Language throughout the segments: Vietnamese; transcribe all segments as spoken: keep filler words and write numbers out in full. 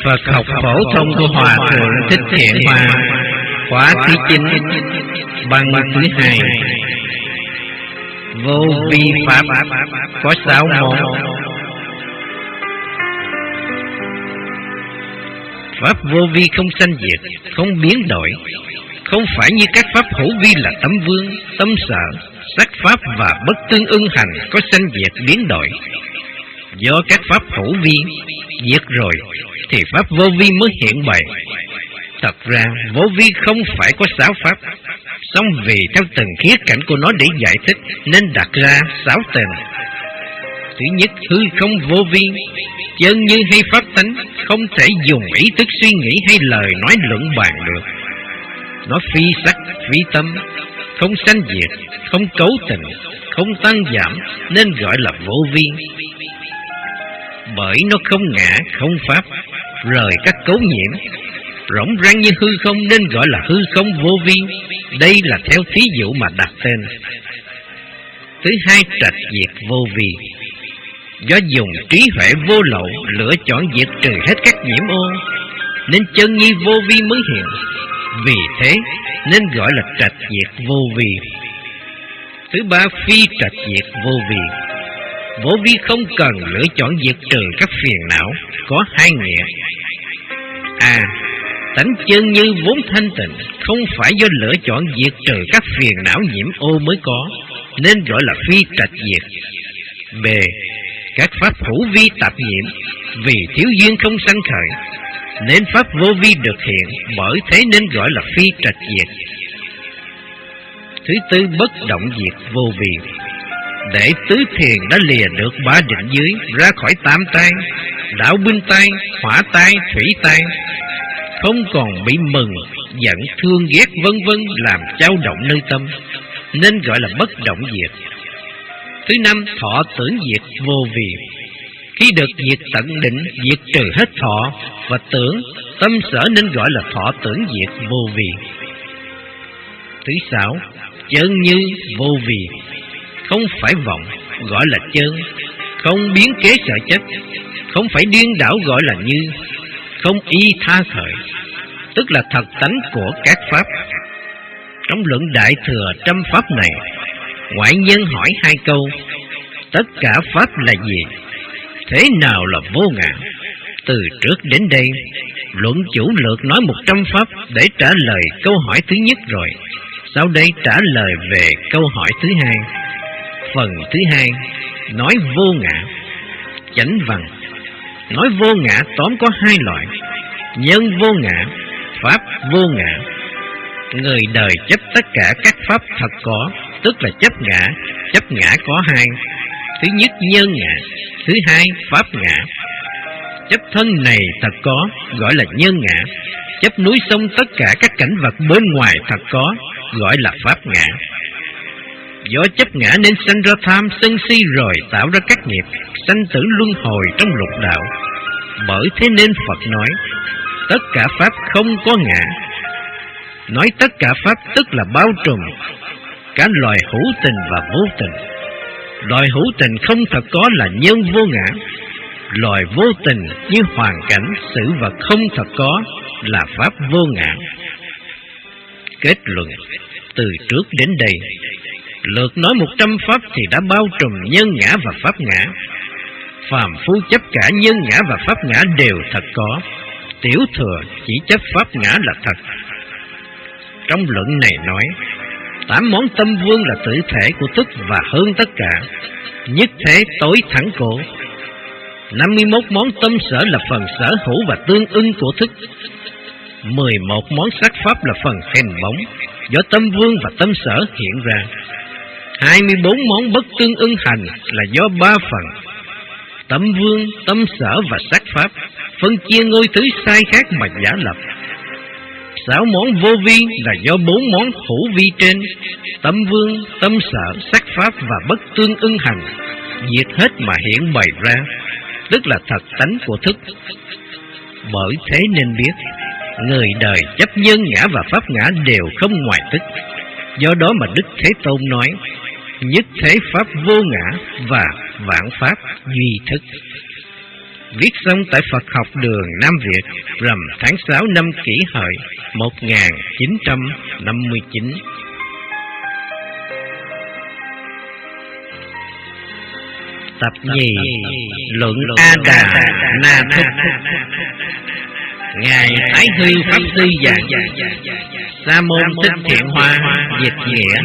Phật học phổ thông của Hòa Thượng Thích Thiện Hoa, khóa thứ chín, băng thứ hai. Vô vi pháp có sáu môn. Pháp vô vi không sanh diệt, không biến đổi, không phải như các pháp hữu vi là tấm vương, tâm sở, sắc pháp và bất tương ưng hành có sanh diệt biến đổi. Do các pháp hữu vi diệt rồi thì pháp vô vi mới hiện bày. Thật ra vô vi không phải có sáu pháp, song vì theo từng khía cạnh của nó để giải thích nên đặt ra sáu tên. Thứ nhất, hư không vô vi, chân như hay pháp tánh, không thể dùng ý thức suy nghĩ hay lời nói luận bàn được. Nó phi sắc, phi tâm, không sanh diệt, không cấu tình, không tăng giảm nên gọi là vô vi. Bởi nó không ngã, không pháp, rời các cấu nhiễm, rỗng rang như hư không nên gọi là hư không vô vi. Đây là theo thí dụ mà đặt tên. Thứ hai, trạch diệt vô vi, do dùng trí huệ vô lậu lựa chọn diệt trừ hết các nhiễm ô nên chân nhi vô vi mới hiện. Vì thế nên gọi là trạch diệt vô vi. Thứ ba, phi trạch diệt vô vi, vô vi không cần lựa chọn diệt trừ các phiền não, có hai nghĩa. A. Tánh chân như vốn thanh tịnh, không phải do lựa chọn diệt trừ các phiền não nhiễm ô mới có, nên gọi là phi trạch diệt. B. Các pháp hữu vi tạp nhiễm, vì thiếu duyên không sanh khởi, nên pháp vô vi được hiện, bởi thế nên gọi là phi trạch diệt. Thứ tư, bất động diệt vô vi, để tứ thiền đã lìa được ba định dưới, ra khỏi tam tai, đạo binh tai, hỏa tai, thủy tai, không còn bị mừng, giận, thương, ghét vân vân làm dao động nơi tâm, nên gọi là bất động diệt. Thứ năm, thọ tưởng diệt vô vi, khi được diệt tận định, diệt trừ hết thọ và tưởng, tâm sở nên gọi là thọ tưởng diệt vô vi. Thứ sáu, chân như vô vi, không phải vọng, gọi là chân, không biến kế sở chất, không phải điên đảo gọi là như, không y tha khởi, tức là thật tánh của các pháp. Trong luận Đại Thừa trăm pháp này, ngoại nhân hỏi hai câu: tất cả pháp là gì? Thế nào là vô ngã? Từ trước đến đây, luận chủ lược nói một trăm pháp để trả lời câu hỏi thứ nhất rồi. Sau đây trả lời về câu hỏi thứ hai. Phần thứ hai nói vô ngã. Chánh văn nói vô ngã tóm có hai loại: nhân vô ngã, pháp vô ngã. Người đời chấp tất cả các pháp thật có, tức là chấp ngã. Chấp ngã có hai: thứ nhất nhân ngã, thứ hai pháp ngã. Chấp thân này thật có, gọi là nhân ngã. Chấp núi sông tất cả các cảnh vật bên ngoài thật có, gọi là pháp ngã. Do chấp ngã nên sanh ra tham sân si, rồi tạo ra các nghiệp sanh tử luân hồi trong lục đạo. Bởi thế nên Phật nói tất cả pháp không có ngã. Nói tất cả pháp tức là bao trùm cả loài hữu tình và vô tình. Loài hữu tình không thật có là nhân vô ngã. Loài vô tình như hoàn cảnh, sự vật không thật có là pháp vô ngã. Kết luận, từ trước đến đây, lượt nói một trăm pháp thì đã bao trùm nhân ngã và pháp ngã. Phàm phu chấp cả nhân ngã và pháp ngã đều thật có, tiểu thừa chỉ chấp pháp ngã là thật. Trong luận này nói, tám món tâm vương là tự thể của thức và hơn tất cả, nhất thể tối thẳng cổ. năm mươi mốt món tâm sở là phần sở hữu và tương ưng của thức. mười một món sắc pháp là phần hình bóng, do tâm vương và tâm sở hiện ra. hai mươi bốn món bất tương ưng hành là do ba phần: tâm vương, tâm sở và sắc pháp, phân chia ngôi thứ sai khác mà giả lập. Sáu món vô vi là do bốn món hữu vi trên: tâm vương, tâm sở, sắc pháp và bất tương ưng hành diệt hết mà hiện bày ra, tức là thật tánh của thức. Bởi thế nên biết, người đời chấp nhân ngã và pháp ngã đều không ngoài thức. Do đó mà Đức Thế Tôn nói nhất thế pháp vô ngã và vạn pháp duy thức. viết xong tại Phật học đường Nam Việt rằm tháng sáu năm Kỷ Hợi một nghìn chín trăm năm mươi chín. Tập nhì Luận A Đà Na Thúc. Ngài Thái Hư Pháp Sư giảng: Sa môn Thích Thiện Hoa dịch nghĩa.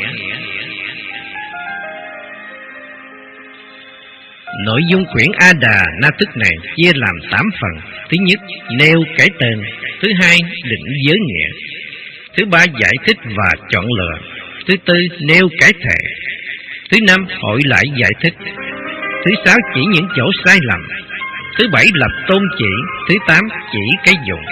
Nội dung quyển A Đà Na Thức này chia làm tám phần. Thứ nhất, nêu cái tên. Thứ hai, định giới nghĩa. Thứ ba, giải thích và chọn lựa. Thứ tư, nêu cái thể. Thứ năm, hội lại giải thích. Thứ sáu, chỉ những chỗ sai lầm. Thứ bảy, lập tôn chỉ. Thứ tám, chỉ cái dụng.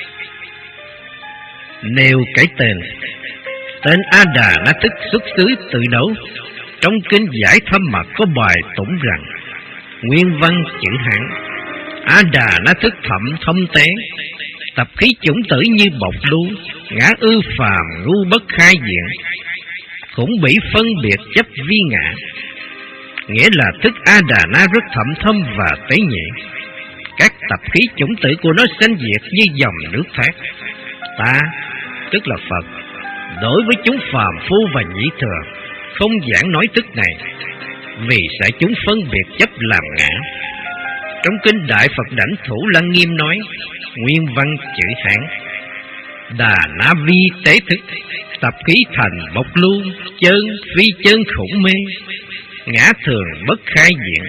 Nêu cái tên. Tên A Đà Na Thức xuất xứ từ đâu? Trong kinh Giải Thâm Mật có bài tụng rằng: nguyên văn chữ Hán, A Đà Na Thức thậm thông tế, tập khí chủng tử như bọc đu, ngã ư phàm ngu bất khai diện, cũng bị phân biệt chấp vi ngã. Nghĩa là thức A Đà Na rất thậm thâm và tế nhị. Các tập khí chủng tử của nó sanh diệt như dòng nước thác. Ta, tức là Phật, đối với chúng phàm phu và nhị thừa không giảng nói thức này, vì sợ chúng phân biệt chấp làm ngã. Trong kinh Đại Phật Đảnh Thủ Lăng Nghiêm nói, nguyên văn chữ Hán: Đà Na vi tế thức, tập khí thành bộc lưu, chân phi chân khủng mê, ngã thường bất khai diện.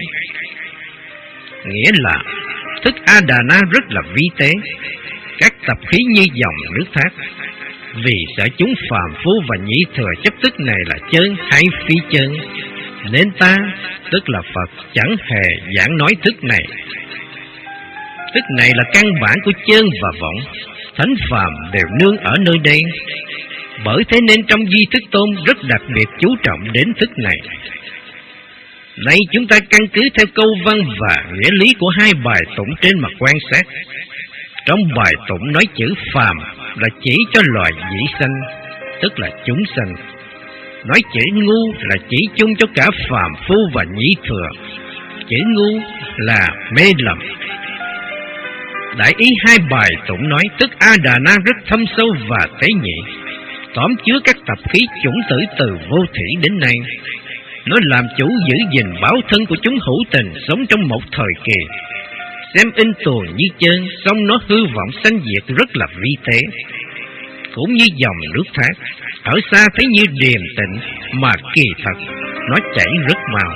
Nghĩa là thức A Đà Na rất là vi tế, các tập khí như dòng nước thác. Vì sợ chúng phàm phu và nhị thừa chấp thức này là chân hay phi chân, nên ta, tức là Phật, chẳng hề giảng nói thức này. Thức này là căn bản của chân và vọng, thánh phàm đều nương ở nơi đây. Bởi thế nên trong Di Thức Tôn rất đặc biệt chú trọng đến thức này. Nay chúng ta căn cứ theo câu văn và nghĩa lý của hai bài tụng trên mà quan sát. Trong bài tụng nói chữ phàm là chỉ cho loài dĩ sanh, tức là chúng sanh. Nói chữ ngu là chỉ chung cho cả phàm phu và nhị thừa. Chữ ngu là mê lầm. Đại ý hai bài tụng nói tức A Đà Na rất thâm sâu và tế nhị, tóm chứa các tập khí chủng tử từ vô thủy đến nay. Nó làm chủ giữ gìn báo thân của chúng hữu tình sống trong một thời kỳ. Xem in tuồn như chân, xong nó hư vọng sanh diệt rất là vi tế. Cũng như dòng nước thác, ở xa thấy như điềm tĩnh, mà kỳ thật nó chảy rất mau.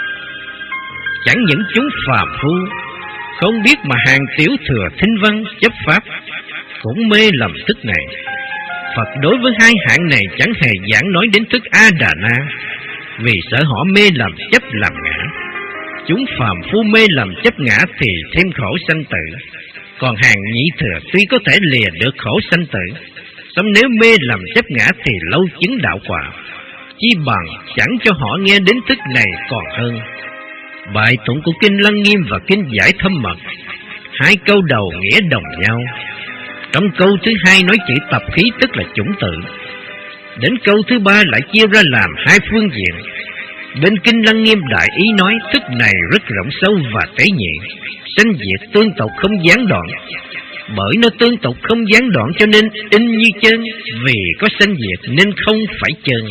Chẳng những chúng phàm phu không biết mà hàng tiểu thừa thinh văn chấp pháp cũng mê lầm thức này. Phật đối với hai hạng này chẳng hề giảng nói đến thức A Đà Na, vì sợ họ mê lầm chấp làm ngã. Chúng phàm phu mê lầm chấp ngã thì thêm khổ sanh tử, còn hàng nhị thừa tuy có thể lìa được khổ sanh tử, song nếu mê lầm chấp ngã thì lâu chứng đạo quả. Chi bằng chẳng cho họ nghe đến thức này còn hơn. Bài tụng của kinh Lăng Nghiêm và kinh Giải Thâm Mật, hai câu đầu nghĩa đồng nhau. Trong câu thứ hai nói chữ tập khí tức là chủng tử. Đến câu thứ ba lại chia ra làm hai phương diện. Bên kinh Lăng Nghiêm đại ý nói thức này rất rộng sâu và tế nhị, sanh diệt tương tục không gián đoạn. Bởi nó tương tục không gián đoạn cho nên in như chân, vì có sanh diệt nên không phải chân.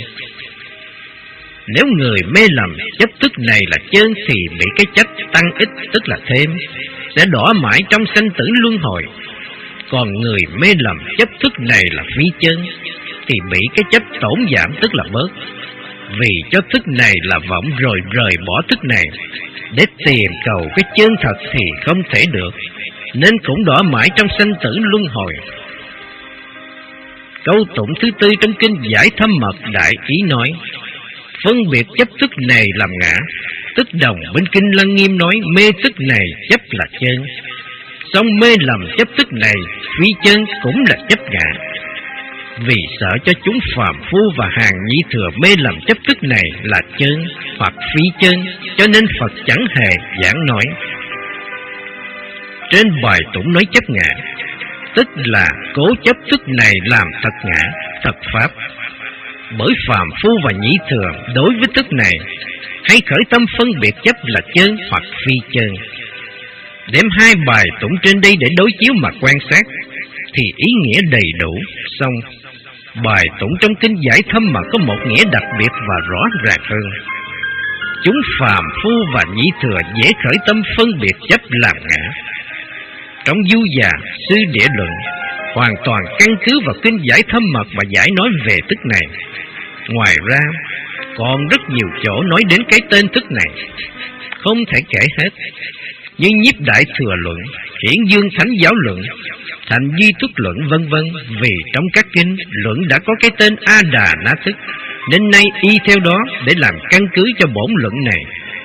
Nếu người mê lầm chấp thức này là chân thì bị cái chấp tăng ít tức là thêm, sẽ đọa mãi trong sanh tử luân hồi. Còn người mê lầm chấp thức này là phi chân thì bị cái chấp tổn giảm tức là bớt. Vì cho thức này là vọng rồi rời bỏ thức này để tìm cầu cái chân thật thì không thể được, nên cũng đọa mãi trong sanh tử luân hồi. Câu tụng thứ tư trong kinh Giải Thâm Mật đại ý nói, phân biệt chấp thức này làm ngã, tức đồng bên kinh Lăng Nghiêm nói mê thức này chấp là chân, song mê lầm chấp thức này phi chân cũng là chấp ngã. Vì sợ cho chúng phàm phu và hàng nhị thừa mê lầm chấp thức này là chân hoặc phi chân, cho nên Phật chẳng hề giảng nói. Trên bài tụng nói chấp ngã, tức là cố chấp thức này làm thật ngã, thật pháp. Bởi phàm phu và nhị thừa đối với thức này hay khởi tâm phân biệt chấp là chân hoặc phi chân. Đem hai bài tụng trên đây để đối chiếu mà quan sát thì ý nghĩa đầy đủ. Xong, bài tụng trong kinh Giải Thâm mà có một nghĩa đặc biệt và rõ ràng hơn. Chúng phàm phu và nhị thừa dễ khởi tâm phân biệt chấp làm ngã. Trong Du Già, Sư Địa Luận hoàn toàn căn cứ vào kinh Giải Thâm Mật và giải nói về thức này. Ngoài ra, còn rất nhiều chỗ nói đến cái tên thức này, không thể kể hết, như Nhiếp Đại Thừa Luận, Hiển Dương Thánh Giáo Luận, Thành Duy Thức Luận vân vân. Vì trong các kinh luận đã có cái tên A Đà Na Thức, nên nay y theo đó để làm căn cứ cho bổn luận này.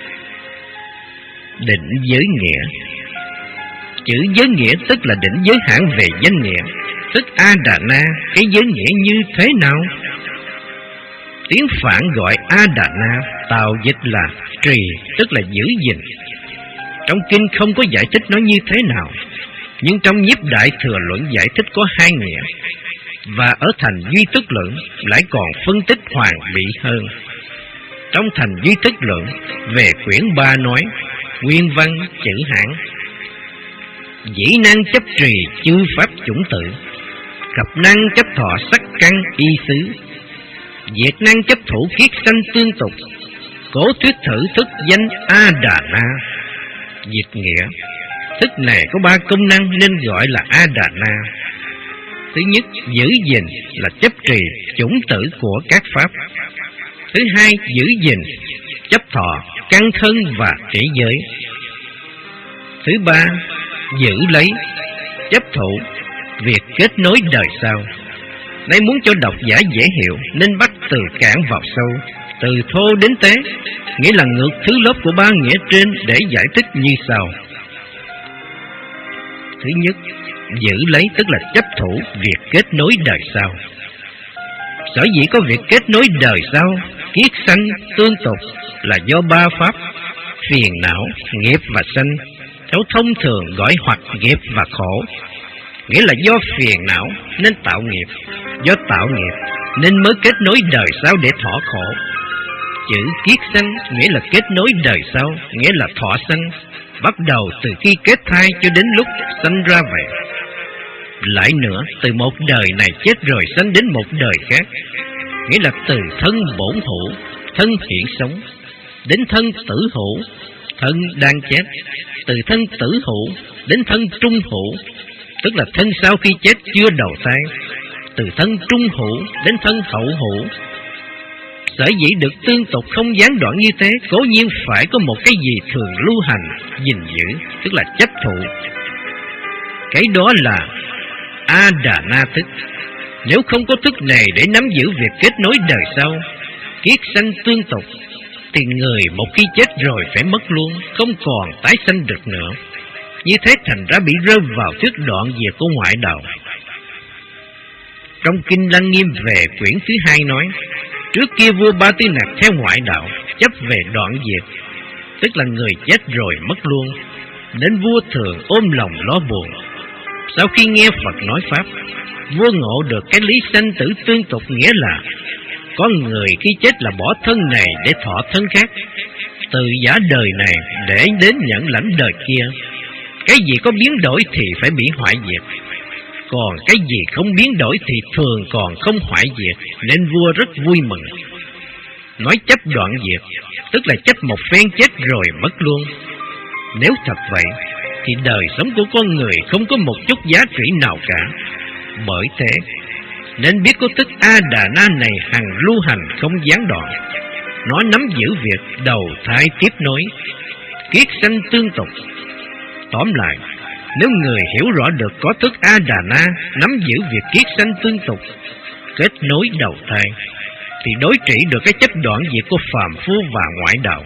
Định giới nghĩa. Chữ giới nghĩa tức là định giới hạn về danh nghĩa, tức A Đà Na. Cái giới nghĩa như thế nào? Tiếng Phạn gọi A Đà Na, tào dịch là trì, tức là giữ gìn. Trong kinh không có giải thích nó như thế nào, nhưng trong Nhiếp Đại Thừa Luận giải thích có hai nghĩa, và ở Thành Duy Tức Luận lại còn phân tích hoàn bị hơn. Trong Thành Duy Tức Luận về quyển ba nói nguyên văn chữ Hán: dĩ năng chấp trì chư pháp chủng tự, cập năng chấp thọ sắc căn y xứ, diệt năng chấp thủ kiết sanh tương tục, cố thuyết thử thức danh A Đà Na. Dịch nghĩa: thức này có ba công năng nên gọi là A Đà Na. Thứ nhất, giữ gìn là chấp trì chủng tử của các pháp. Thứ hai, giữ gìn chấp thọ căn thân và trí giới. Thứ ba, giữ lấy chấp thủ việc kết nối đời sau. Đây muốn cho độc giả dễ hiểu nên bắt từ cản vào sâu, từ thô đến tế, nghĩa là ngược thứ lớp của ba nghĩa trên để giải thích như sau. Thứ nhất, giữ lấy tức là chấp thủ việc kết nối đời sau. Sở dĩ có việc kết nối đời sau, kiết sanh tương tục là do ba pháp phiền não, nghiệp và sanh, theo thông thường gọi hoặc nghiệp và khổ. Nghĩa là do phiền não nên tạo nghiệp, do tạo nghiệp nên mới kết nối đời sau để thọ khổ. Chữ kiết sanh nghĩa là kết nối đời sau, nghĩa là thọ sanh, bắt đầu từ khi kết thai cho đến lúc sanh ra vậy. Lại nữa, từ một đời này chết rồi sanh đến một đời khác, nghĩa là từ thân bổn hữu, thân hiện sống, đến thân tử hữu, thân đang chết, từ thân tử hữu đến thân trung hữu, tức là thân sau khi chết chưa đầu thai, từ thân trung hữu đến thân hậu hữu. Sở dĩ được tương tục không gián đoạn như thế, cố nhiên phải có một cái gì thường lưu hành, gìn giữ, tức là chấp thụ. Cái đó là A Đà Na thức. Nếu không có thức này để nắm giữ việc kết nối đời sau, kiết sanh tương tục, thì người một khi chết rồi phải mất luôn, không còn tái sanh được nữa. Như thế thành ra bị rơi vào thuyết đoạn diệt của ngoại đạo. Trong kinh Lăng Nghiêm về quyển thứ hai nói, trước kia vua Ba Tư Nặc theo ngoại đạo, chấp về đoạn diệt, tức là người chết rồi mất luôn, nên vua thường ôm lòng lo buồn. Sau khi nghe Phật nói Pháp, vua ngộ được cái lý sanh tử tương tục, nghĩa là có người khi chết là bỏ thân này để thọ thân khác, từ giả đời này để đến nhận lãnh đời kia. Cái gì có biến đổi thì phải bị hoại diệt, còn cái gì không biến đổi thì thường còn không hoại diệt, nên vua rất vui mừng. Nói chấp đoạn diệt, tức là chấp một phen chết rồi mất luôn. Nếu thật vậy, thì đời sống của con người không có một chút giá trị nào cả. Bởi thế, nên biết có thức A Đà Na này hằng lưu hành không gián đoạn. Nó nắm giữ việc đầu thai tiếp nối, kiết sanh tương tục. Tóm lại, nếu người hiểu rõ được có thức A Đà Na nắm giữ việc kiết sanh tương tục, kết nối đầu thai, thì đối trị được cái chấp đoạn diệt của phàm phu và ngoại đạo.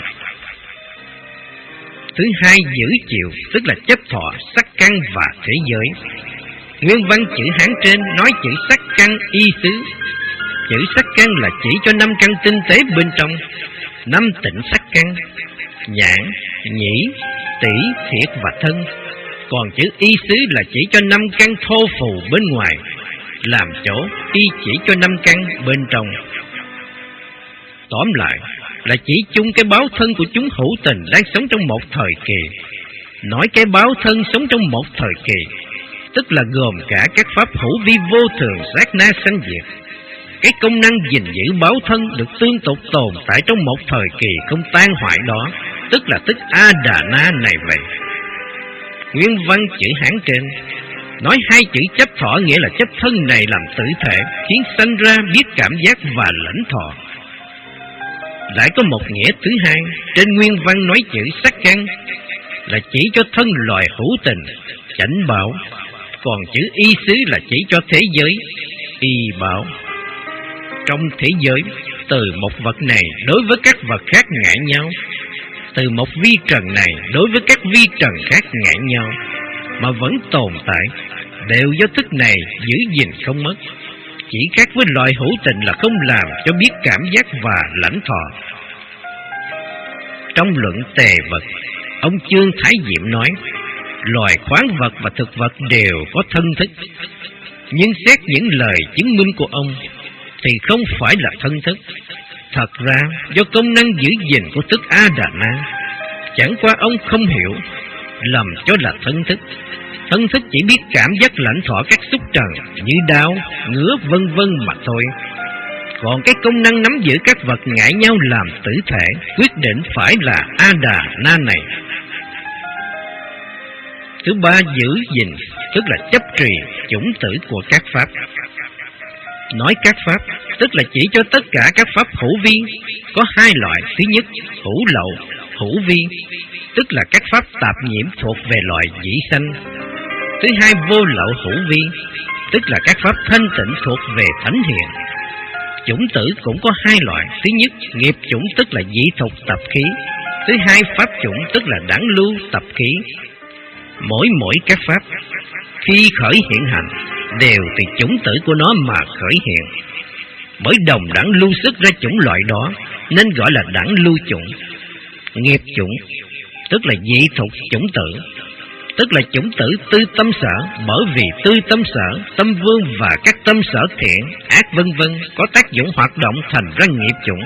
Thứ hai, giữ chịu, tức là chấp thọ sắc căn và thế giới. Nguyên văn chữ Hán trên nói chữ sắc căn y xứ. Chữ sắc căn là chỉ cho năm căn tinh tế bên trong, năm tịnh sắc căn: nhãn, nhĩ, tỷ, thiệt và thân. Còn chữ y xứ là chỉ cho năm căn thô phù bên ngoài, làm chỗ y chỉ cho năm căn bên trong. Tóm lại là chỉ chung cái báo thân của chúng hữu tình đang sống trong một thời kỳ, nói cái báo thân sống trong một thời kỳ, tức là gồm cả các pháp hữu vi vô thường sát na sanh diệt. Cái công năng gìn giữ báo thân được tương tục tồn tại trong một thời kỳ không tan hoại đó, tức là tức A Đà Na này vậy. Nguyên văn chữ Hán trên nói hai chữ chấp thọ nghĩa là chấp thân này làm tử thể, khiến sanh ra biết cảm giác và lãnh thọ. Lại có một nghĩa thứ hai, trên nguyên văn nói chữ sắc căn là chỉ cho thân loài hữu tình, chánh bảo, còn chữ y xứ là chỉ cho thế giới, y bảo. Trong thế giới, từ một vật này đối với các vật khác ngại nhau, từ một vi trần này đối với các vi trần khác ngại nhau, mà vẫn tồn tại, đều do thức này giữ gìn không mất. Chỉ khác với loài hữu tình là không làm cho biết cảm giác và lãnh thọ. Trong luận tề vật, ông Chương Thái Diệm nói, loài khoáng vật và thực vật đều có thân thức, nhưng xét những lời chứng minh của ông thì không phải là thân thức. Thật ra do công năng giữ gìn của thức A Đà Na, chẳng qua ông không hiểu, lầm cho là thân thức. Thân thức chỉ biết cảm giác lãnh thọ các xúc trần như đau, ngứa vân vân mà thôi. Còn cái công năng nắm giữ các vật ngại nhau làm tử thể, quyết định phải là A Đà Na này. Thứ ba, giữ gìn, tức là chấp trì chủng tử của các pháp. Nói các pháp, tức là chỉ cho tất cả các pháp hữu vi. Có hai loại, thứ nhất, hữu lậu, hữu vi, tức là các pháp tạp nhiễm thuộc về loại dĩ sanh. Thứ hai, vô lậu hữu vi, tức là các pháp thanh tịnh thuộc về thánh hiền. Chủng tử cũng có hai loại, thứ nhất, nghiệp chủng tức là dĩ thục tập khí. Thứ hai, pháp chủng tức là đẳng lưu tập khí. Mỗi mỗi các pháp khi khởi hiện hành đều từ chủng tử của nó mà khởi hiện. Bởi đồng đẳng lưu xuất ra chủng loại đó nên gọi là đẳng lưu chủng. Nghiệp chủng tức là dị thục chủng tử, tức là chủng tử tư tâm sở, bởi vì tư tâm sở, tâm vương và các tâm sở thiện, ác vân vân có tác dụng hoạt động thành ra nghiệp chủng.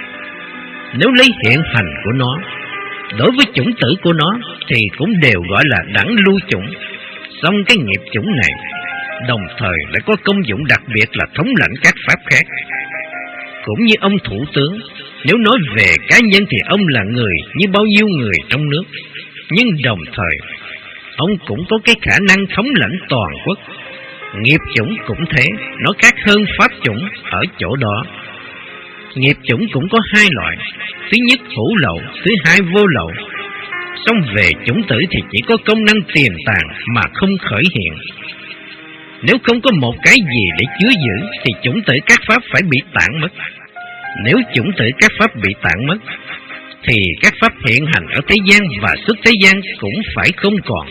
Nếu lấy hiện hành của nó đối với chủng tử của nó thì cũng đều gọi là đẳng lưu chủng. Song cái nghiệp chủng này đồng thời lại có công dụng đặc biệt là thống lãnh các pháp khác. Cũng như ông thủ tướng, nếu nói về cá nhân thì ông là người như bao nhiêu người trong nước, nhưng đồng thời ông cũng có cái khả năng thống lãnh toàn quốc. Nghiệp chủng cũng thế, nó khác hơn pháp chủng ở chỗ đó. Nghiệp chủng cũng có hai loại, thứ nhất hữu lậu, thứ hai vô lậu. Song về chủng tử thì chỉ có công năng tiềm tàng mà không khởi hiện. Nếu không có một cái gì để chứa giữ thì chủng tử các pháp phải bị tản mất. Nếu chủng tử các pháp bị tản mất thì các pháp hiện hành ở thế gian và xuất thế gian cũng phải không còn.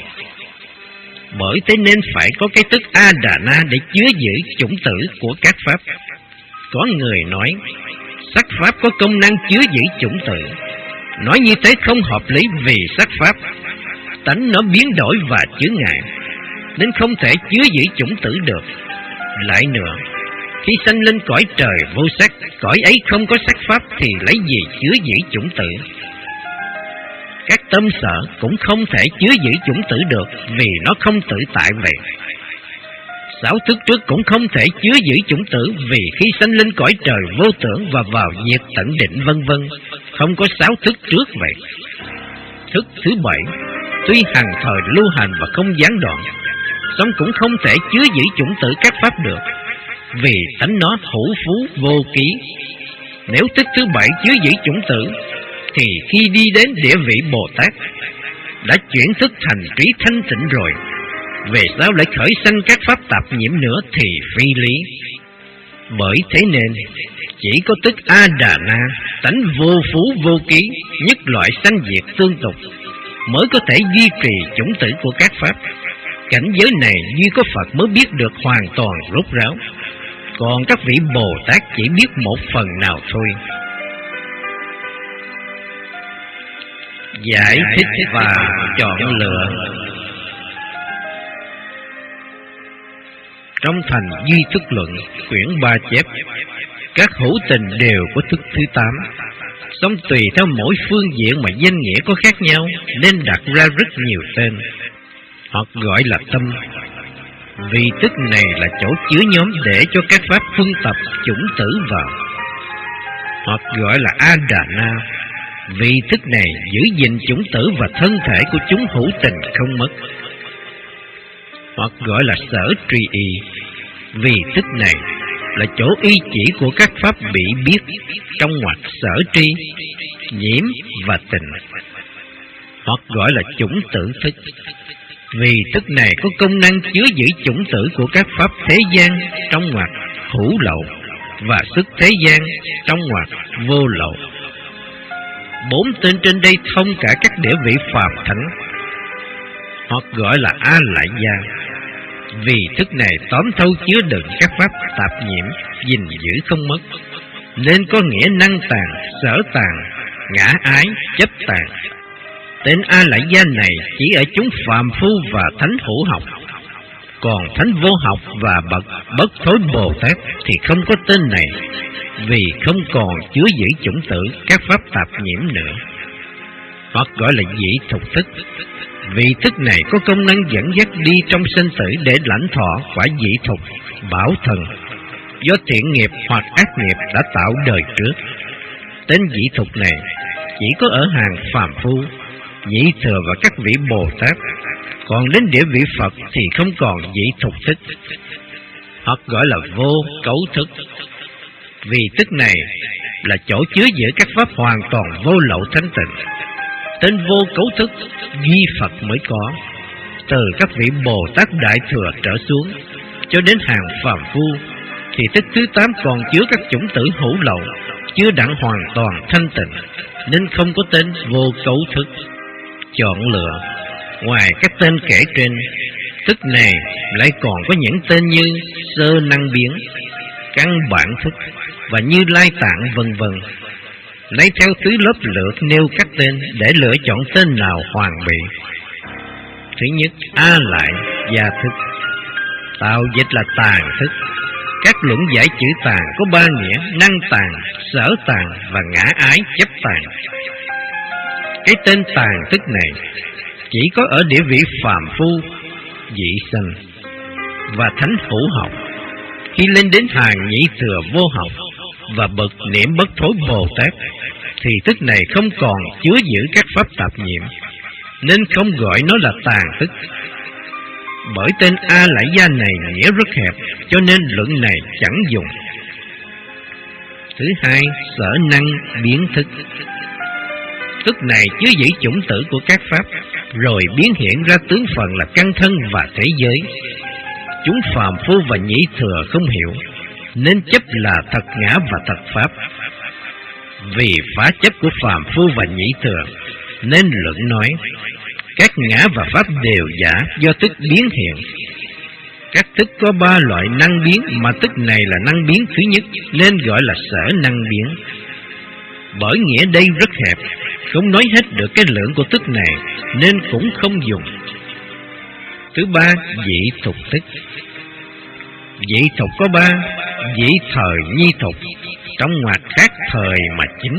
Bởi thế nên phải có cái tức A Đà Na để chứa giữ chủng tử của các pháp. Có người nói sắc pháp có công năng chứa giữ chủng tử. Nói như thế không hợp lý vì sắc pháp tánh nó biến đổi và chướng ngại nên không thể chứa giữ chủng tử được. Lại nữa, khi sanh lên cõi trời vô sắc, cõi ấy không có sắc pháp thì lấy gì chứa giữ chủng tử? Các tâm sở cũng không thể chứa giữ chủng tử được vì nó không tự tại vậy. Sáu thức trước cũng không thể chứa giữ chủng tử vì khi sanh lên cõi trời vô tưởng và vào diệt tận định vân vân, không có sáu thức trước vậy. Thức thứ bảy, tuy hằng thời lưu hành và không gián đoạn, song cũng không thể chứa giữ chủng tử các pháp được, vì tánh nó hữu phú vô ký. Nếu thức thứ bảy chứa giữ chủng tử, thì khi đi đến địa vị Bồ Tát đã chuyển thức thành trí thanh tịnh rồi, về sao lại khởi sanh các pháp tạp nhiễm nữa thì phi lý. Bởi thế nên chỉ có tức A Đà Na, tánh vô phú vô ký, nhất loại sanh diệt tương tục, mới có thể duy trì chủng tử của các pháp. Cảnh giới này duy có Phật mới biết được hoàn toàn rốt ráo, còn các vị Bồ Tát chỉ biết một phần nào thôi. Giải thích và chọn lựa. Trong thành Duy Thức Luận quyển ba chép, các hữu tình đều có thức thứ tám. Song tùy theo mỗi phương diện mà danh nghĩa có khác nhau, nên đặt ra rất nhiều tên. Hoặc gọi là tâm. Vì tức này là chỗ chứa nhóm để cho các pháp phân tập chủng tử vào. Hoặc gọi là Adana. Vì tức này giữ gìn chủng tử và thân thể của chúng hữu tình không mất. Hoặc gọi là sở tri y. Vì tức này là chỗ y chỉ của các pháp bị biết, trong ngoặc sở tri, nhiễm và tình. Hoặc gọi là chủng tử thức. Vì tức này có công năng chứa giữ chủng tử của các pháp thế gian, trong ngoặc hữu lậu, và sức thế gian, trong ngoặc vô lậu. Bốn tên trên đây thông cả các địa vị phàm thánh. Hoặc gọi là A Lại Gia. Vì thức này tóm thâu chứa đựng các pháp tạp nhiễm, gìn giữ không mất, nên có nghĩa năng tàn, sở tàn, ngã ái, chấp tàn. Tên A Lại Gia này chỉ ở chúng phàm phu và thánh hữu học. Còn thánh vô học và bậc bất thối Bồ Tát thì không có tên này, vì không còn chứa giữ chủng tử các pháp tạp nhiễm nữa. Hoặc gọi là dĩ thục thức. Vì thức này có công năng dẫn dắt đi trong sinh tử để lãnh thọ quả dĩ thục, bảo thần, do thiện nghiệp hoặc ác nghiệp đã tạo đời trước. Tên dĩ thục này chỉ có ở hàng phàm phu, nhị thừa và các vị Bồ Tát. Còn đến địa vị Phật thì không còn dĩ thục thức. Hoặc gọi là vô cấu thức. Vì thức này là chỗ chứa giữ các pháp hoàn toàn vô lậu thanh tịnh. Tên vô cấu thức duy Phật mới có. Từ các vị Bồ Tát Đại Thừa trở xuống cho đến hàng phàm phu thì thức thứ tám còn chứa các chủng tử hữu lậu, chưa đặng hoàn toàn thanh tịnh, nên không có tên vô cấu thức. Chọn lựa ngoài các tên kể trên, thức này lại còn có những tên như sơ năng biến, căn bản thức và như lai tạng vân vân. Lấy theo tứ lớp lượt nêu các tên để lựa chọn tên nào hoàn bị. Thứ nhất, A Lại Gia thức. Tạo dịch là tàn thức. Các luận giải chữ tàn có ba nghĩa: năng tàn, sở tàn và ngã ái chấp tàn. Cái tên tàn thức này chỉ có ở địa vị phàm phu, dị sanh và thánh hữu học. Khi lên đến hàng nhị thừa vô học và bậc niệm bất thối Bồ Tát thì thức này không còn chứa giữ các pháp tạp nhiễm, nên không gọi nó là tàn thức. Bởi tên A Lại Gia này nghĩa rất hẹp, cho nên luận này chẳng dùng. Thứ hai, sở năng biến thức. Thức này chứa giữ chủng tử của các pháp, rồi biến hiện ra tướng phần là căn thân và thế giới. Chúng phàm phu và nhị thừa không hiểu, nên chấp là thật ngã và thật pháp. Vì phá chấp của phàm phu và nhị thừa, nên luận nói các ngã và pháp đều giả do thức biến hiện. Các thức có ba loại năng biến, mà thức này là năng biến thứ nhất, nên gọi là sở năng biến. Bởi nghĩa đây rất hẹp, không nói hết được cái lượng của thức này, nên cũng không dùng. Thứ ba, dĩ thục thức. Dĩ thục có ba: dĩ thời nhi thục, trong ngoặc khác thời mà chính;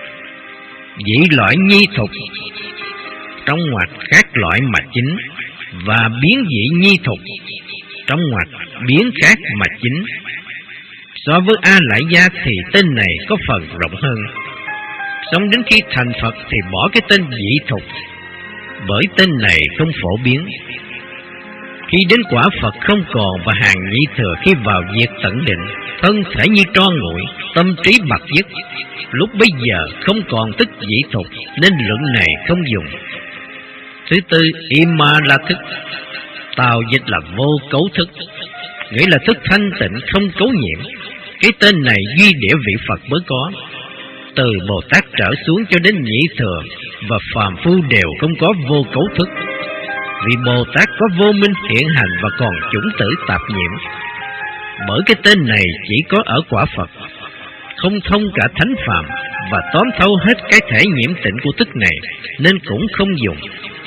dĩ loại nhi thục, trong ngoặc khác loại mà chính; và biến dĩ nhi thục, trong ngoặc biến khác mà chính. So với A Lại Gia thì tên này có phần rộng hơn. Xong đến khi thành Phật thì bỏ cái tên dĩ thục, bởi tên này không phổ biến. Khi đến quả Phật không còn và hàng nhị thừa khi vào diệt tận định, thân thể như tro nguội, tâm trí bạc dứt. Lúc bấy giờ không còn tức dĩ thục, nên luận này không dùng. Thứ tư, ima la thức. Tào dịch là vô cấu thức, nghĩa là thức thanh tịnh không cấu nhiễm. Cái tên này duy địa vị Phật mới có. Từ Bồ Tát trở xuống cho đến nhị thừa và phàm phu đều không có vô cấu thức. Vì Bồ Tát có vô minh hiện hành và còn chủng tử tạp nhiễm. Bởi cái tên này chỉ có ở quả Phật, không thông cả thánh phàm và tóm thâu hết cái thể nhiễm tịnh của thức này, nên cũng không dùng.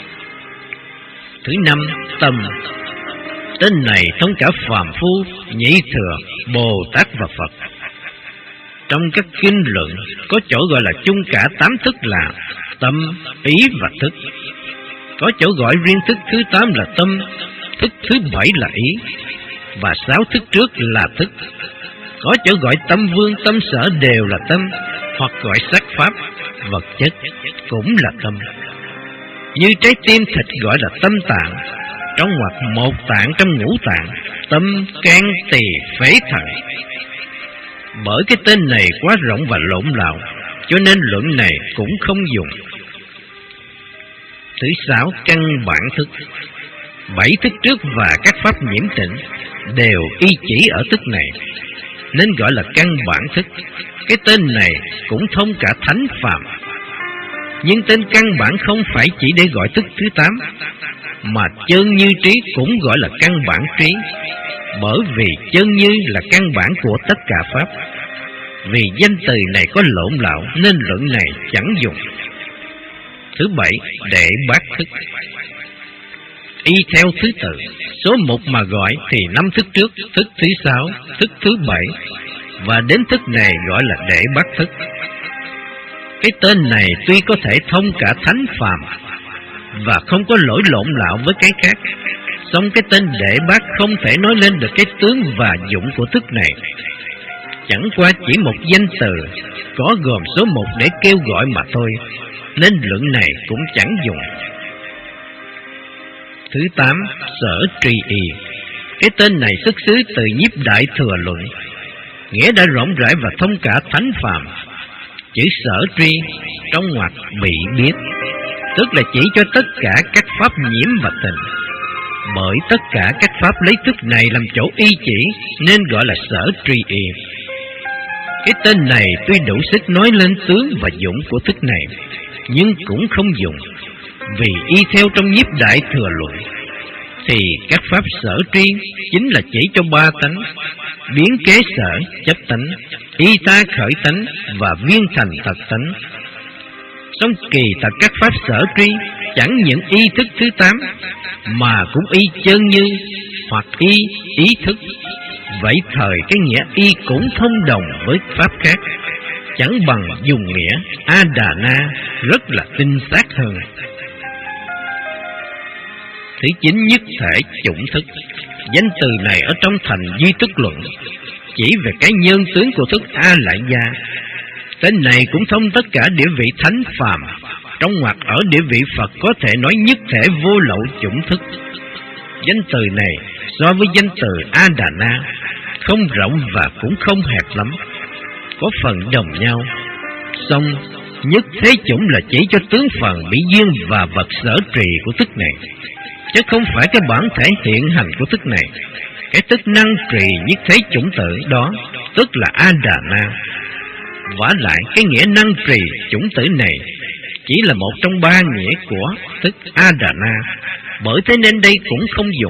Thứ năm, tâm. Tên này thông cả phàm phu, nhị thừa, Bồ Tát và Phật. Trong các kinh luận có chỗ gọi là chung cả tám thức là tâm, ý và thức. Có chỗ gọi riêng thức thứ tám là tâm, thức thứ bảy là ý, và sáu thức trước là thức. Có chỗ gọi tâm vương, tâm sở đều là tâm, hoặc gọi sắc pháp, vật chất cũng là tâm. Như trái tim thịt gọi là tâm tạng, trong ngoặc một tạng trong ngũ tạng, tâm, can, tỳ, phế, thận. Bởi cái tên này quá rộng và lộn lạo, cho nên luận này cũng không dùng. Thứ sáu, căn bản thức. Bảy thức trước và các pháp nhiễm tịnh đều y chỉ ở thức này, nên gọi là căn bản thức. Cái tên này cũng thông cả thánh phàm. Nhưng tên căn bản không phải chỉ để gọi thức thứ tám, mà chân như trí cũng gọi là căn bản trí. Bởi vì chân như là căn bản của tất cả pháp. Vì danh từ này có lộn lạo nên luận này chẳng dùng. Thứ bảy, đệ bát thức. Y theo thứ tự, số một mà gọi thì năm thức trước, thức thứ sáu, thức thứ bảy, và đến thức này gọi là đệ bát thức. Cái tên này tuy có thể thông cả thánh phàm và không có lỗi lộn lạo với cái khác, song cái tên đệ bát không thể nói lên được cái tướng và dụng của thức này. Chẳng qua chỉ một danh từ có gồm số một để kêu gọi mà thôi, nên luận này cũng chẳng dùng. Thứ tám, sở tri y. Cái tên này xuất xứ từ Nhiếp Đại Thừa Luận, nghĩa đã rộng rãi và thông cả thánh phàm. Chữ sở tri trong ngoặc bị biết, tức là chỉ cho tất cả các pháp nhiễm và tịnh. Bởi tất cả các pháp lấy thức này làm chỗ y chỉ nên gọi là sở tri y. Cái tên này tuy đủ sức nói lên tướng và dụng của thức này, nhưng cũng không dùng. Vì y theo trong Nhiếp Đại Thừa Luận thì các pháp sở tri chính là chỉ cho ba tánh: biến kế sở chấp tánh, y ta khởi tánh và viên thành thật tánh. Song kỳ thật các pháp sở tri chẳng những y thức thứ tám, mà cũng y chân như hoặc y ý thức. Vậy thời cái nghĩa y cũng thông đồng với pháp khác, chẳng bằng dùng nghĩa A Đà Na rất là tinh xác hơn. Thứ chín, nhất thể chủng thức. Danh từ này ở trong Thành Duy Thức Luận chỉ về cái nhân tướng của thức A Lại Gia. Tên này cũng thông tất cả địa vị thánh phàm, trong ngoặc ở địa vị Phật có thể nói nhất thể vô lậu chủng thức. Danh từ này so với danh từ A Đà Na không rộng và cũng không hẹp lắm, có phần đồng nhau. Song nhất thế chủng là chỉ cho tướng phần bị duyên và vật sở trì của thức này, chứ không phải cái bản thể hiện hành của thức này. Cái tức năng trì nhất thế chủng tử đó tức là A Đà Na. Vả lại cái nghĩa năng trì chủng tử này chỉ là một trong ba nghĩa của thức A Đà Na, bởi thế nên đây cũng không dùng.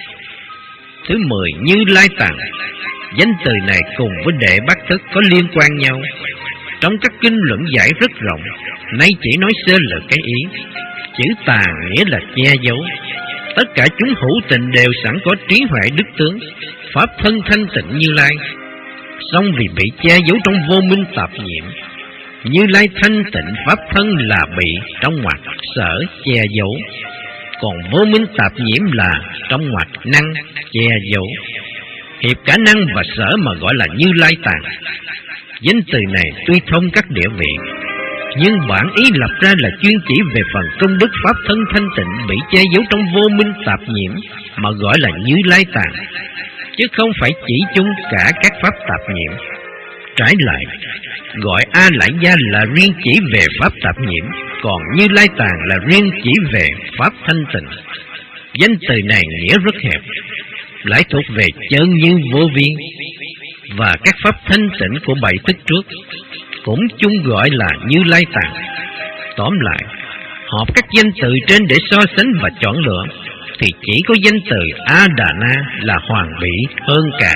Thứ mười, Như Lai Tạng. Danh từ này cùng với đệ bát thức có liên quan nhau. Trong các kinh luận giải rất rộng, nay chỉ nói sơ lược cái ý. Chữ tàng nghĩa là che giấu. Tất cả chúng hữu tình đều sẵn có trí huệ đức tướng, pháp thân thanh tịnh Như Lai, song vì bị che giấu trong vô minh tạp nhiễm. Như Lai thanh tịnh pháp thân là bị trong ngoặc sở che giấu, còn vô minh tạp nhiễm là trong ngoặc năng che giấu. Hiệp cả năng và sở mà gọi là Như Lai Tạng. Danh từ này tuy thông các địa vị, nhưng bản ý lập ra là chuyên chỉ về phần công đức pháp thân thanh tịnh bị che giấu trong vô minh tạp nhiễm mà gọi là Như Lai Tạng, chứ không phải chỉ chung cả các pháp tạp nhiễm. Trái lại, gọi A Lại Gia là riêng chỉ về pháp tạp nhiễm, còn Như Lai Tạng là riêng chỉ về pháp thanh tịnh. Danh từ này nghĩa rất hẹp, lại thuộc về chân như vô vi và các pháp thanh tịnh của bảy thức trước, cũng chung gọi là Như Lai Tạng. Tóm lại, họp các danh từ trên để so sánh và chọn lựa, thì chỉ có danh từ A Đà Na là hoàn bị hơn cả.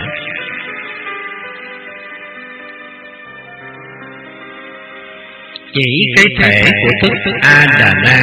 Chỉ cái thể của thức A Đà Na.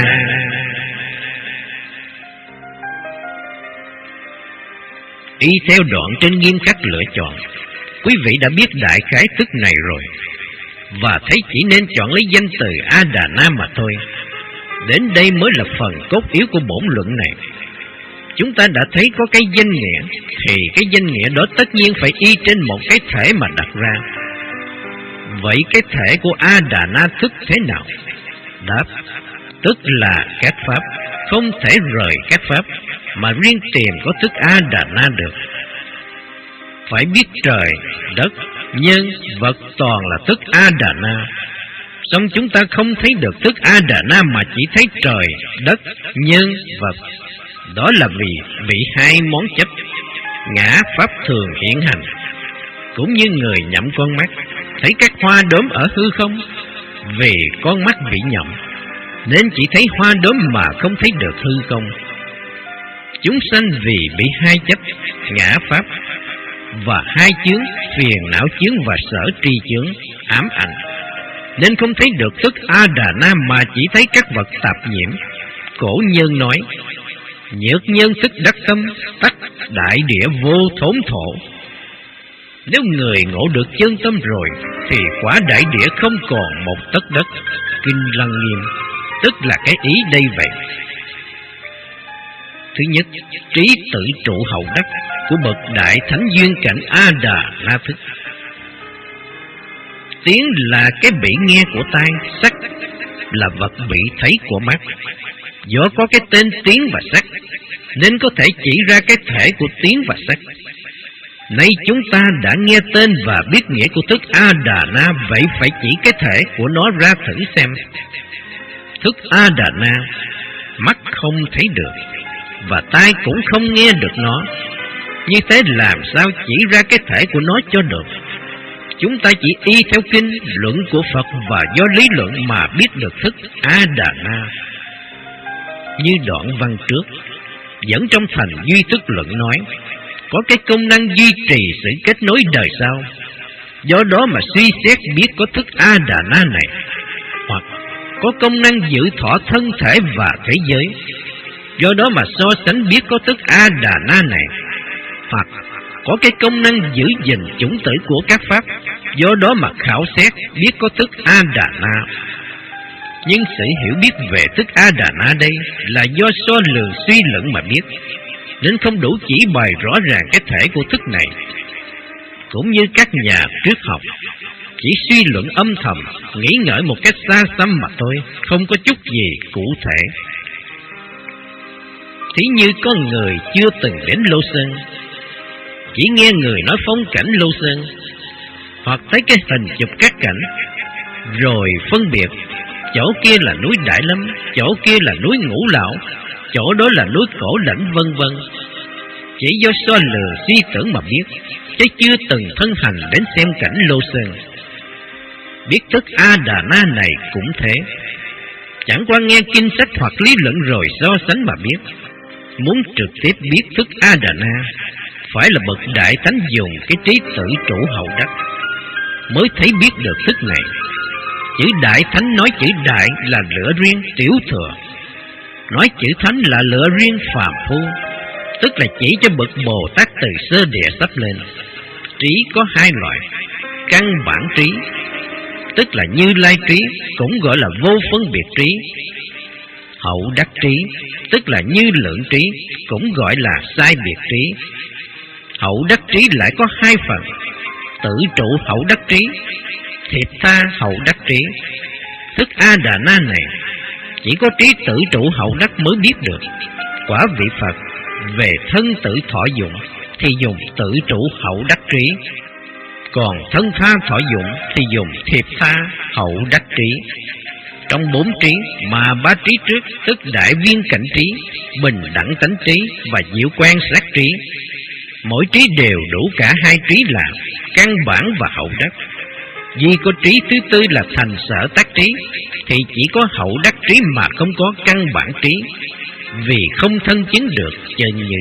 Y theo đoạn trên nghiêm khắc lựa chọn, quý vị đã biết đại khái thức này rồi, và thấy chỉ nên chọn lấy danh từ A Đà Na mà thôi. Đến đây mới là phần cốt yếu của bổn luận này. Chúng ta đã thấy có cái danh nghĩa, thì cái danh nghĩa đó tất nhiên phải y trên một cái thể mà đặt ra. Vậy cái thể của A Đà Na thức thế nào? Đáp, tức là các pháp, không thể rời các pháp, mà riêng tìm có thức A Đà Na được. Phải biết trời, đất, nhân, vật toàn là thức A Đà Na. Xong chúng ta không thấy được thức A Đà Na mà chỉ thấy trời, đất, nhân, vật. Đó là vì bị hai món chấp, ngã pháp thường hiện hành. Cũng như người nhậm con mắt, thấy các hoa đốm ở hư không. Vì con mắt bị nhậm, nên chỉ thấy hoa đốm mà không thấy được hư không. Chúng sanh vì bị hai chấp, ngã pháp và hai chướng, phiền não chướng và sở tri chướng, ám ảnh, nên không thấy được thức A Đà Na mà chỉ thấy các vật tạp nhiễm. Cổ nhân nói, nhược nhân thức đắc tâm, tắc đại địa vô thốn thổ. Nếu người ngộ được chân tâm rồi, thì quả đại địa không còn một tấc đất. Kinh Lăng Nghiêm, tức là cái ý đây vậy. Thứ nhất, trí tự trụ hậu đắc của bậc đại thánh duyên cảnh A Đà Na thức. Tiếng là cái bị nghe của tai, sắc là vật bị thấy của mắt. Do có cái tên tiếng và sắc, nên có thể chỉ ra cái thể của tiếng và sắc. Nay chúng ta đã nghe tên và biết nghĩa của thức A Đà Na, vậy phải chỉ cái thể của nó ra thử xem. Thức A Đà Na, mắt không thấy được, và tai cũng không nghe được nó. Như thế làm sao chỉ ra cái thể của nó cho được? Chúng ta chỉ y theo kinh luận của Phật và do lý luận mà biết được thức A Đà Na. Như đoạn văn trước, dẫn trong thành duy thức luận nói, có cái công năng duy trì sự kết nối đời sau. Do đó mà suy xét biết có thức A Đà Na này, hoặc có công năng giữ thọ thân thể và thế giới. Do đó mà so sánh biết có thức A Đà Na này, hoặc có cái công năng giữ gìn chủng tử của các pháp. Do đó mà khảo xét biết có thức A Đà Na. Nhưng sự hiểu biết về thức A Đà Na đây là do so lường suy luận mà biết, nên không đủ chỉ bày rõ ràng cái thể của thức này. Cũng như các nhà triết học chỉ suy luận âm thầm, nghĩ ngợi một cách xa xăm mà thôi, không có chút gì cụ thể. Thí như có người chưa từng đến Lô Sơn, chỉ nghe người nói phong cảnh Lô Sơn, hoặc thấy cái hình chụp các cảnh, rồi phân biệt chỗ kia là núi Đại Lâm, chỗ kia là núi Ngũ Lão, chỗ đó là núi Cổ Lãnh, vân vân. Chỉ do so lường suy tưởng mà biết, chứ chưa từng thân hành đến xem cảnh Lô Sơn. Biết thức A Đà Na này cũng thế, chẳng qua nghe kinh sách hoặc lý luận rồi so sánh mà biết. Muốn trực tiếp biết thức A Đà Na, phải là bậc đại thánh dùng cái trí tự trụ hậu đắc mới thấy biết được thức này. Chữ đại thánh nói chữ đại là lửa riêng tiểu thừa, nói chữ thánh là lửa riêng phàm phu, tức là chỉ cho bậc Bồ Tát từ sơ địa sắp lên. Trí có hai loại, căn bản trí, tức là Như Lai trí, cũng gọi là vô phân biệt trí. Hậu đắc trí, tức là Như Lượng trí, cũng gọi là sai biệt trí. Hậu đắc trí lại có hai phần, tự trụ hậu đắc trí, thiệt tha hậu đắc trí. Thức A Đà Na này chỉ có trí tự trụ hậu đắc mới biết được. Quả vị Phật về thân tự thọ dụng thì dùng tự trụ hậu đắc trí, còn thân tha thọ dụng thì dùng thiệt tha hậu đắc trí. Trong bốn trí mà ba trí trước, tức đại viên cảnh trí, bình đẳng tánh trí và diệu quan sát trí, mỗi trí đều đủ cả hai trí là căn bản và hậu đắc. Vì có trí thứ tư là thành sở tác trí, thì chỉ có hậu đắc trí mà không có căn bản trí, vì không thân chứng được chân như.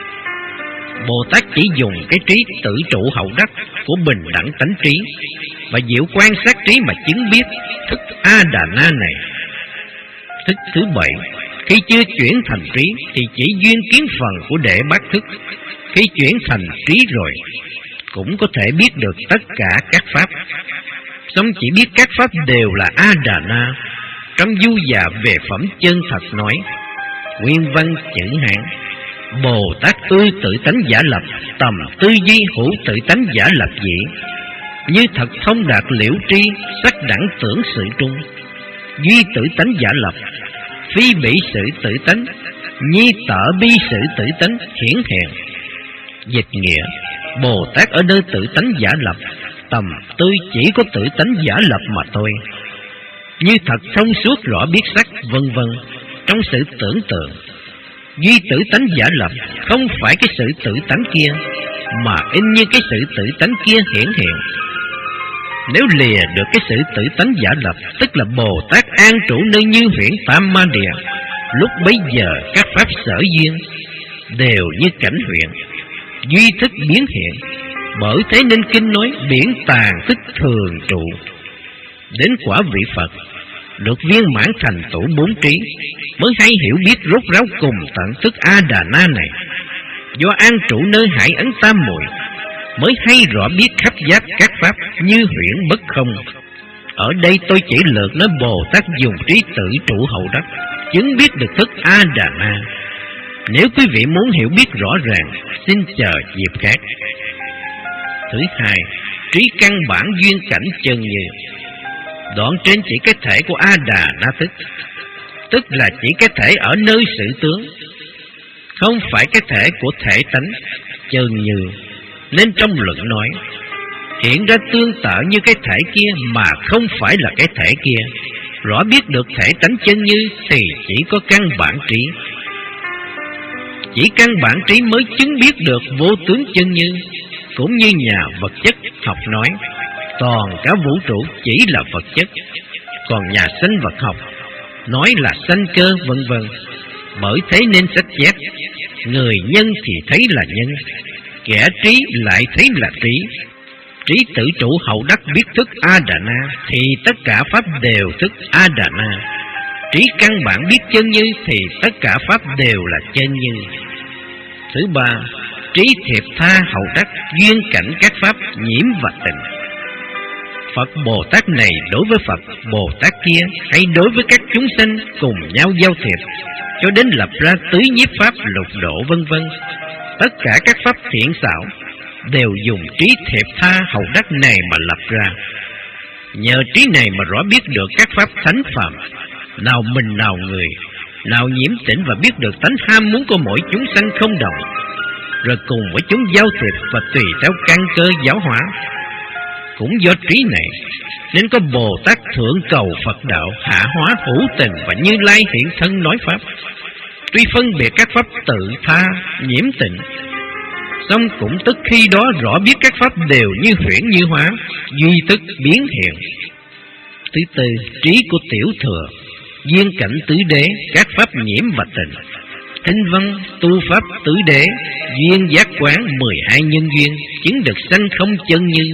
Bồ Tát chỉ dùng cái trí tự trụ hậu đắc của bình đẳng tánh trí và diệu quan sát trí mà chứng biết thức A Đà Na này. Thức thứ bảy, khi chưa chuyển thành trí thì chỉ duyên kiến phần của đệ bát thức. Khi chuyển thành trí rồi, cũng có thể biết được tất cả các pháp. Song chỉ biết các pháp đều là A-đà-na. Trong Du Già về phẩm chân thật nói, nguyên văn chữ Hán: Bồ Tát ư tự tánh giả lập, tầm tư duy hữu tự tánh giả lập dĩ. Như thật thông đạt liễu tri, sắc đẳng tưởng sự trung. Duy tự tánh giả lập, phi bị sự tự tánh, nhi tở bi sự tự tánh hiển hiện. Dịch nghĩa: Bồ Tát ở nơi tự tánh giả lập, tầm tư chỉ có tự tánh giả lập mà thôi. Như thật thông suốt rõ biết sắc, vân vân, trong sự tưởng tượng. Duy tự tánh giả lập, không phải cái sự tự tánh kia, mà in như cái sự tự tánh kia hiển hiện. Nếu lìa được cái sự tự tánh giả lập, tức là Bồ Tát an trụ nơi như huyễn Tam Ma Địa. Lúc bấy giờ các pháp sở duyên đều như cảnh huyện, duy thức biến hiện. Bởi thế nên kinh nói biển tàn thức thường trụ. Đến quả vị Phật, được viên mãn thành tựu bốn trí, mới hay hiểu biết rốt ráo cùng tận thức A-đà-na này. Do an trụ nơi hải ấn tam muội, mới hay rõ biết khắp giác các pháp như huyễn bất không. Ở đây tôi chỉ lược nói Bồ Tát dùng trí tự trụ hậu đắc, chứng biết được thức A-đà-na. Nếu quý vị muốn hiểu biết rõ ràng, xin chờ dịp khác. Thứ hai, trí căn bản duyên cảnh chân như. Đoạn trên chỉ cái thể của A-đà-na thức, tức là chỉ cái thể ở nơi sự tướng, không phải cái thể của thể tánh chân như. Nên trong luận nói, hiện ra tương tự như cái thể kia mà không phải là cái thể kia. Rõ biết được thể tánh chân như thì chỉ có căn bản trí. Chỉ căn bản trí mới chứng biết được vô tướng chân như. Cũng như nhà vật chất học nói, toàn cả vũ trụ chỉ là vật chất. Còn nhà sinh vật học nói là sanh cơ vân vân. Bởi thế nên sách chép, người nhân thì thấy là nhân, kẻ trí lại thấy là trí. Trí tự trụ hậu đắc biết thức A-đà-na, thì tất cả pháp đều thức A-đà-na. Trí căn bản biết chân như, thì tất cả pháp đều là chân như. Thứ ba, trí thiệp tha hậu đắc duyên cảnh các pháp nhiễm và tịnh. Phật Bồ Tát này đối với Phật Bồ Tát kia, hay đối với các chúng sanh cùng nhau giao thiệp, cho đến lập ra tứ nhiếp pháp lục độ vân vân. Tất cả các pháp thiện xảo đều dùng trí thiệp tha hậu đắc này mà lập ra. Nhờ trí này mà rõ biết được các pháp thánh phạm, nào mình nào người, nào nhiễm tĩnh, và biết được tánh ham muốn của mỗi chúng sanh không đồng, rồi cùng với chúng giao thiệp và tùy theo căn cơ giáo hóa. Cũng do trí này nên có Bồ Tát thượng cầu Phật đạo, hạ hóa hữu tình và Như Lai hiện thân nói pháp. Tuy phân biệt các pháp tự tha, nhiễm tịnh, song cũng tức khi đó rõ biết các pháp đều như huyễn như hóa, duy tức biến hiện. Thứ tư, trí của tiểu thừa duyên cảnh tứ đế, các pháp nhiễm và tịnh. Tinh văn tu pháp tứ đế, duyên giác quán mười hai nhân duyên, chứng được sanh không chân như.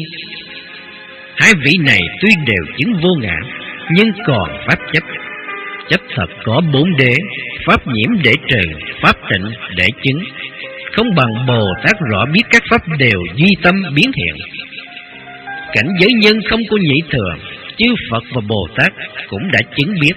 Hai vị này tuy đều chứng vô ngã, nhưng còn pháp chấp. Chấp thật có bốn đế, pháp nhiễm để trừ, pháp tịnh để chứng. Không bằng Bồ Tát rõ biết các pháp đều duy tâm biến hiện. Cảnh giới nhân không có nhị thừa, chư Phật và Bồ Tát cũng đã chứng biết.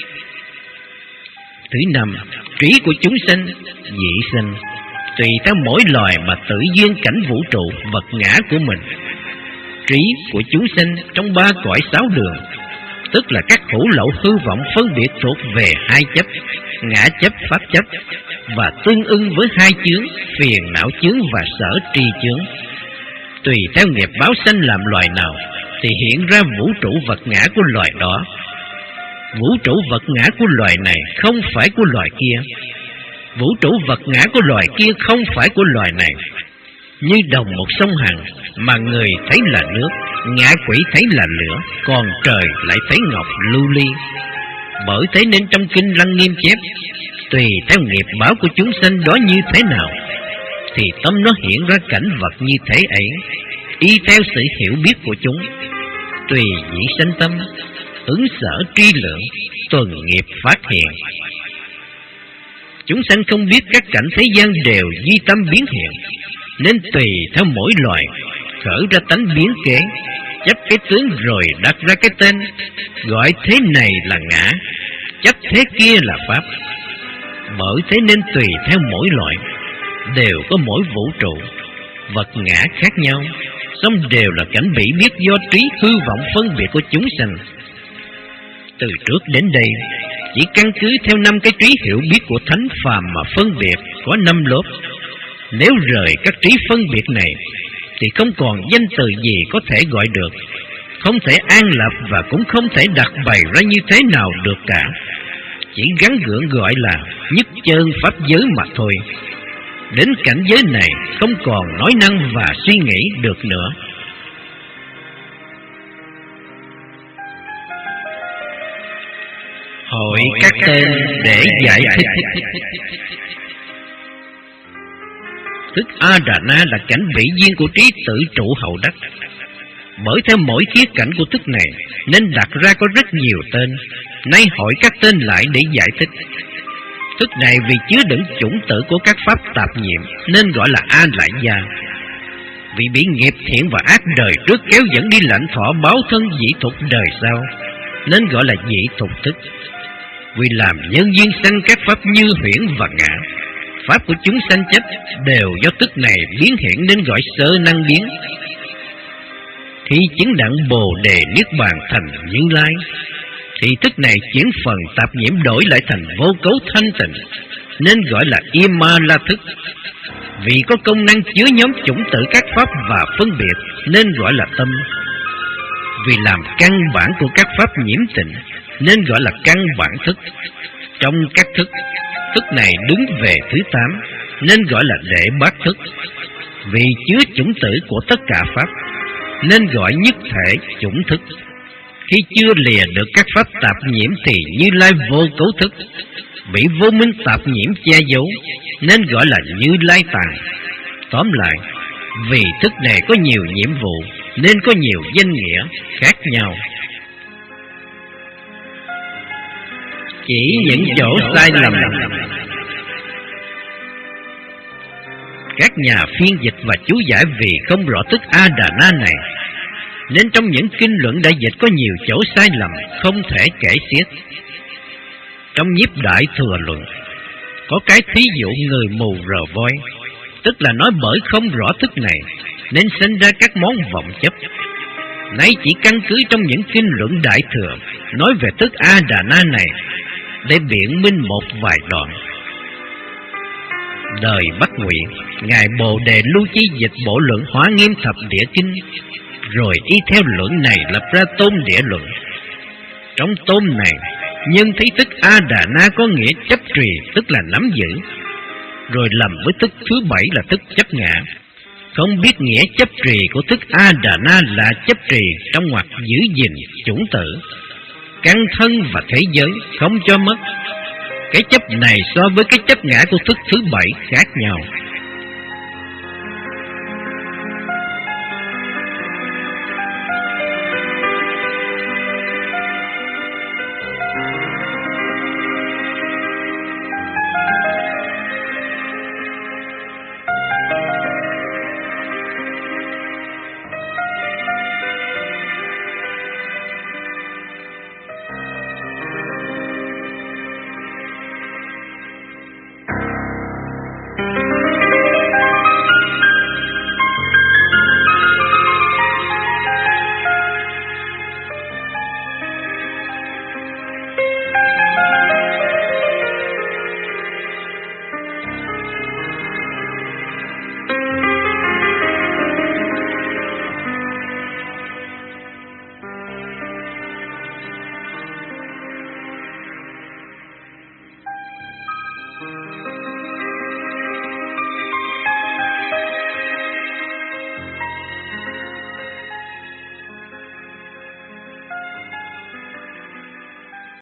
Thứ năm, trí của chúng sinh, dị sinh, tùy theo mỗi loài mà tự duyên cảnh vũ trụ vật ngã của mình. Trí của chúng sinh trong ba cõi sáu đường, tức là các hữu lậu hư vọng phân biệt thuộc về hai chấp, ngã chấp, pháp chấp, và tương ưng với hai chướng, phiền não chướng và sở tri chướng. Tùy theo nghiệp báo sanh làm loài nào, thì hiện ra vũ trụ vật ngã của loài đó. Vũ trụ vật ngã của loài này không phải của loài kia, vũ trụ vật ngã của loài kia không phải của loài này. Như đồng một sông Hằng, mà người thấy là nước, ngã quỷ thấy là lửa, còn trời lại thấy ngọc lưu ly. Bởi thế nên trong kinh Lăng Nghiêm chép, tùy theo nghiệp báo của chúng sanh đó như thế nào, thì tâm nó hiện ra cảnh vật như thế ấy, y theo sự hiểu biết của chúng. Tùy dĩ sanh tâm, ứng sở tri lượng, tuần nghiệp phát hiện. Chúng sanh không biết các cảnh thế gian đều duy tâm biến hiện, nên tùy theo mỗi loài, khởi ra tánh biến kế, chấp cái tướng rồi đặt ra cái tên, gọi thế này là ngã, chấp thế kia là pháp. Bởi thế nên tùy theo mỗi loại, đều có mỗi vũ trụ, vật ngã khác nhau, song đều là cảnh bị biết do trí hư vọng phân biệt của chúng sanh. Từ trước đến đây, chỉ căn cứ theo năm cái trí hiểu biết của thánh phàm mà phân biệt có năm lớp. Nếu rời các trí phân biệt này, thì không còn danh từ gì có thể gọi được, không thể an lập và cũng không thể đặt bày ra như thế nào được cả. Chỉ gắn gượng gọi là nhất chân pháp giới mà thôi. Đến cảnh giới này không còn nói năng và suy nghĩ được nữa. Hội các tên để giải thích. Thức A-đà-na là cảnh bị duyên của trí tự trụ hậu đắc. Bởi theo mỗi khía cạnh của thức này nên đặt ra có rất nhiều tên. Nay hỏi các tên lại để giải thích. Thức này vì chứa đựng chủng tử của các pháp tạp nhiệm nên gọi là A-lại gia. Vì bị nghiệp thiện và ác đời trước kéo dẫn đi lãnh thọ báo thân dị thục đời sau nên gọi là dị thục thức. Vì làm nhân duyên sanh các pháp như huyễn và ngã, pháp của chúng sanh chấp đều do tức này biến hiện nên gọi sơ năng biến. Khi chứng đặng Bồ Đề Niết Bàn thành Như Lai, thì thức này chuyển phần tạp nhiễm đổi lại thành vô cấu thanh tịnh, nên gọi là Ima La thức. Vì có công năng chứa nhóm chủng tử các pháp và phân biệt nên gọi là tâm. Vì làm căn bản của các pháp nhiễm tịnh nên gọi là căn bản thức. Trong các thức, thức này đứng về thứ tám nên gọi là đệ bát thức. Vì chứa chủng tử của tất cả pháp nên gọi nhất thể chủng thức. Khi chưa lìa được các pháp tạp nhiễm thì Như Lai vô cấu thức, bị vô minh tạp nhiễm che giấu nên gọi là Như Lai tạng. Tóm lại, vì thức này có nhiều nhiệm vụ nên có nhiều danh nghĩa khác nhau. Chỉ những chỗ sai lầm. Các nhà phiên dịch và chú giải vì không rõ thức A-đà-na này nên trong những kinh luận đã dịch có nhiều chỗ sai lầm không thể kể xiết. Trong Nhiếp Đại Thừa Luận có cái thí dụ người mù rờ voi, tức là nói bởi không rõ thức này nên sinh ra các món vọng chấp. Nay chỉ căn cứ trong những kinh luận Đại Thừa nói về thức A-đà-na này để biện minh một vài đoạn. Đời Bắc Ngụy, Ngài Bồ Đề Lưu Chi dịch bộ luận Hóa Nghiêm Thập Địa Kinh, rồi y theo luận này lập ra Tôn Địa Luận. Trong tôn này, nhân thấy thức A-đà-na có nghĩa chấp trì, tức là nắm giữ, rồi lầm với thức thứ bảy là thức chấp ngã. Không biết nghĩa chấp trì của thức A-đà-na là chấp trì trong ngoặc giữ gìn chủng tử, căn thân và thế giới, không cho mất. Cái chấp này so với cái chấp ngã của thức thứ bảy khác nhau.